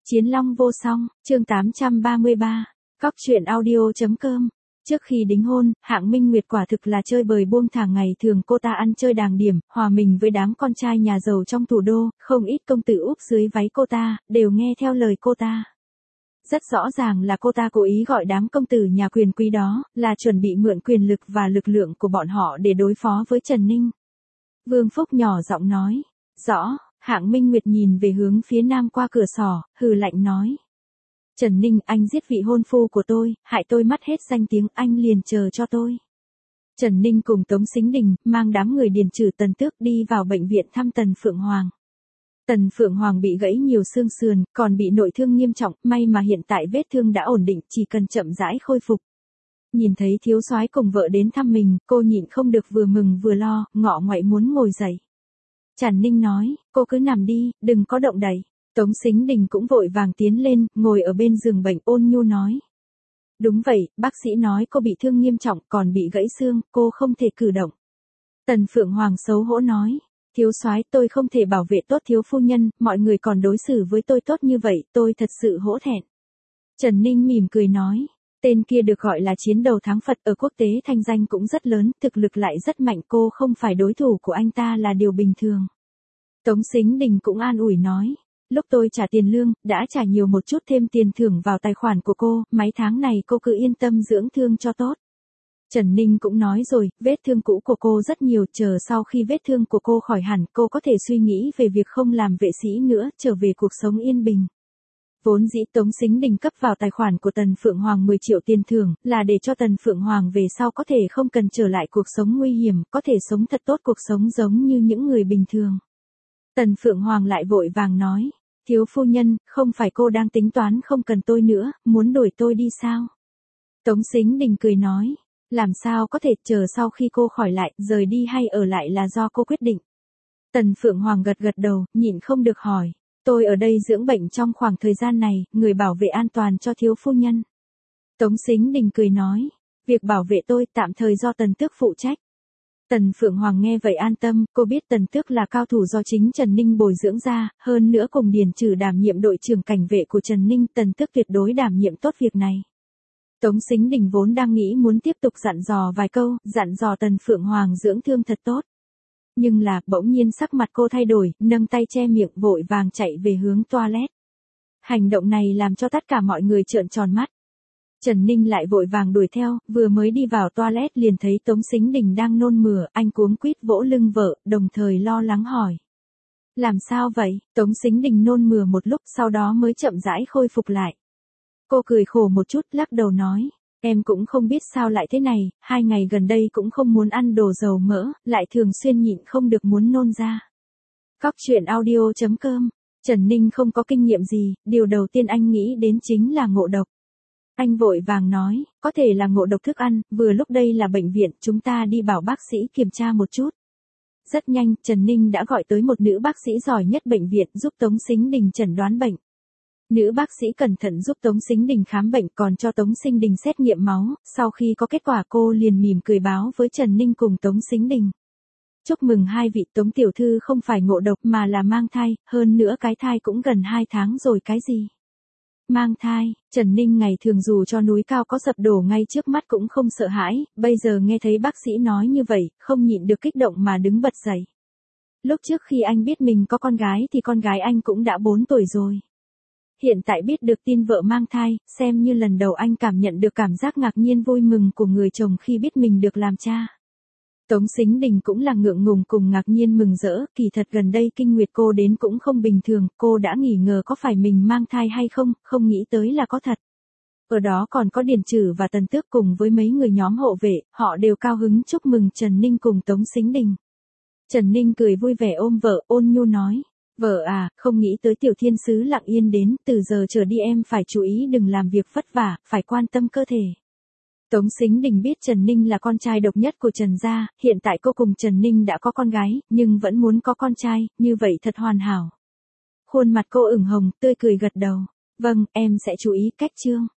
Chiến Long vô song, chương 833, Cóc truyện audio.com. Trước khi đính hôn, Hạng Minh Nguyệt quả thực là chơi bời buông thả, ngày thường cô ta ăn chơi đàng điềm, hòa mình với đám con trai nhà giàu trong thủ đô, không ít công tử úp dưới váy cô ta, đều nghe theo lời cô ta. Rất rõ ràng là cô ta cố ý gọi đám công tử nhà quyền quý đó, là chuẩn bị mượn quyền lực và lực lượng của bọn họ để đối phó với Trần Ninh. Vương Phúc nhỏ giọng nói, rõ. Hạng Minh Nguyệt nhìn về hướng phía nam qua cửa sổ, hừ lạnh nói. Trần Ninh, anh giết vị hôn phu của tôi, hại tôi mất hết danh tiếng, anh liền chờ cho tôi. Trần Ninh cùng Tống Sính Đình, mang đám người Điền Trừ Tần Tước đi vào bệnh viện thăm Tần Phượng Hoàng. Tần Phượng Hoàng bị gãy nhiều xương sườn, còn bị nội thương nghiêm trọng, may mà hiện tại vết thương đã ổn định, chỉ cần chậm rãi khôi phục. Nhìn thấy thiếu soái cùng vợ đến thăm mình, cô nhịn không được vừa mừng vừa lo, ngọ ngoại muốn ngồi dậy. Trần Ninh nói, cô cứ nằm đi, đừng có động đậy. Tống Sính Đình cũng vội vàng tiến lên, ngồi ở bên giường bệnh, ôn nhu nói. Đúng vậy, bác sĩ nói cô bị thương nghiêm trọng, còn bị gãy xương, cô không thể cử động. Tần Phượng Hoàng xấu hổ nói, thiếu soái, tôi không thể bảo vệ tốt thiếu phu nhân, mọi người còn đối xử với tôi tốt như vậy, tôi thật sự hổ thẹn. Trần Ninh mỉm cười nói, tên kia được gọi là chiến đầu thắng Phật, ở quốc tế thanh danh cũng rất lớn, thực lực lại rất mạnh, cô không phải đối thủ của anh ta là điều bình thường. Tống Sính Đình cũng an ủi nói, lúc tôi trả tiền lương, đã trả nhiều một chút thêm tiền thưởng vào tài khoản của cô, mấy tháng này cô cứ yên tâm dưỡng thương cho tốt. Trần Ninh cũng nói rồi, vết thương cũ của cô rất nhiều, chờ sau khi vết thương của cô khỏi hẳn, cô có thể suy nghĩ về việc không làm vệ sĩ nữa, trở về cuộc sống yên bình. Vốn dĩ Tống Sính Đình cấp vào tài khoản của Tần Phượng Hoàng 10 triệu tiền thưởng, là để cho Tần Phượng Hoàng về sau có thể không cần trở lại cuộc sống nguy hiểm, có thể sống thật tốt cuộc sống giống như những người bình thường. Tần Phượng Hoàng lại vội vàng nói, thiếu phu nhân, không phải cô đang tính toán không cần tôi nữa, muốn đuổi tôi đi sao? Tống Sính Đình cười nói, làm sao có thể, chờ sau khi cô khỏi lại, rời đi hay ở lại là do cô quyết định. Tần Phượng Hoàng gật gật đầu, nhịn không được hỏi, tôi ở đây dưỡng bệnh trong khoảng thời gian này, người bảo vệ an toàn cho thiếu phu nhân. Tống Sính Đình cười nói, việc bảo vệ tôi tạm thời do Tần Tước phụ trách. Tần Phượng Hoàng nghe vậy an tâm, cô biết Tần Tước là cao thủ do chính Trần Ninh bồi dưỡng ra, hơn nữa cùng Điền Trừ đảm nhiệm đội trưởng cảnh vệ của Trần Ninh, Tần Tước tuyệt đối đảm nhiệm tốt việc này. Tống Sính Đình vốn đang nghĩ muốn tiếp tục dặn dò vài câu, dặn dò Tần Phượng Hoàng dưỡng thương thật tốt. Nhưng là, bỗng nhiên sắc mặt cô thay đổi, nâng tay che miệng, vội vàng chạy về hướng toilet. Hành động này làm cho tất cả mọi người trợn tròn mắt. Trần Ninh lại vội vàng đuổi theo, vừa mới đi vào toilet liền thấy Tống Sính Đình đang nôn mửa, anh cuống quýt vỗ lưng vợ, đồng thời lo lắng hỏi. Làm sao vậy? Tống Sính Đình nôn mửa một lúc, sau đó mới chậm rãi khôi phục lại. Cô cười khổ một chút, lắc đầu nói, em cũng không biết sao lại thế này, 2 ngày gần đây cũng không muốn ăn đồ dầu mỡ, lại thường xuyên nhịn không được muốn nôn ra. Cóc truyện audio.com. Trần Ninh không có kinh nghiệm gì, điều đầu tiên anh nghĩ đến chính là ngộ độc. Anh vội vàng nói, có thể là ngộ độc thức ăn, vừa lúc đây là bệnh viện, chúng ta đi bảo bác sĩ kiểm tra một chút. Rất nhanh, Trần Ninh đã gọi tới một nữ bác sĩ giỏi nhất bệnh viện giúp Tống Sính Đình chẩn đoán bệnh. Nữ bác sĩ cẩn thận giúp Tống Sính Đình khám bệnh, còn cho Tống Sính Đình xét nghiệm máu, sau khi có kết quả cô liền mỉm cười báo với Trần Ninh cùng Tống Sính Đình. Chúc mừng hai vị, Tống tiểu thư không phải ngộ độc mà là mang thai, hơn nữa cái thai cũng gần 2 tháng rồi cái gì. Mang thai, Trần Ninh ngày thường dù cho núi cao có sập đổ ngay trước mắt cũng không sợ hãi, bây giờ nghe thấy bác sĩ nói như vậy, không nhịn được kích động mà đứng bật dậy. Lúc trước khi anh biết mình có con gái thì con gái anh cũng đã 4 tuổi rồi. Hiện tại biết được tin vợ mang thai, xem như lần đầu anh cảm nhận được cảm giác ngạc nhiên vui mừng của người chồng khi biết mình được làm cha. Tống Sính Đình cũng là ngượng ngùng cùng ngạc nhiên mừng rỡ, kỳ thật gần đây kinh nguyệt cô đến cũng không bình thường, cô đã nghi ngờ có phải mình mang thai hay không, không nghĩ tới là có thật. Ở đó còn có Điền Trừ và Tần Tước cùng với mấy người nhóm hộ vệ, họ đều cao hứng chúc mừng Trần Ninh cùng Tống Sính Đình. Trần Ninh cười vui vẻ ôm vợ, ôn nhu nói, vợ à, không nghĩ tới tiểu thiên sứ lặng yên đến, từ giờ trở đi em phải chú ý đừng làm việc vất vả, phải quan tâm cơ thể. Tống Sính Đình biết Trần Ninh là con trai độc nhất của Trần gia, hiện tại cô cùng Trần Ninh đã có con gái, nhưng vẫn muốn có con trai, như vậy thật hoàn hảo. Khuôn mặt cô ửng hồng, tươi cười gật đầu. Vâng, em sẽ chú ý, cách chương.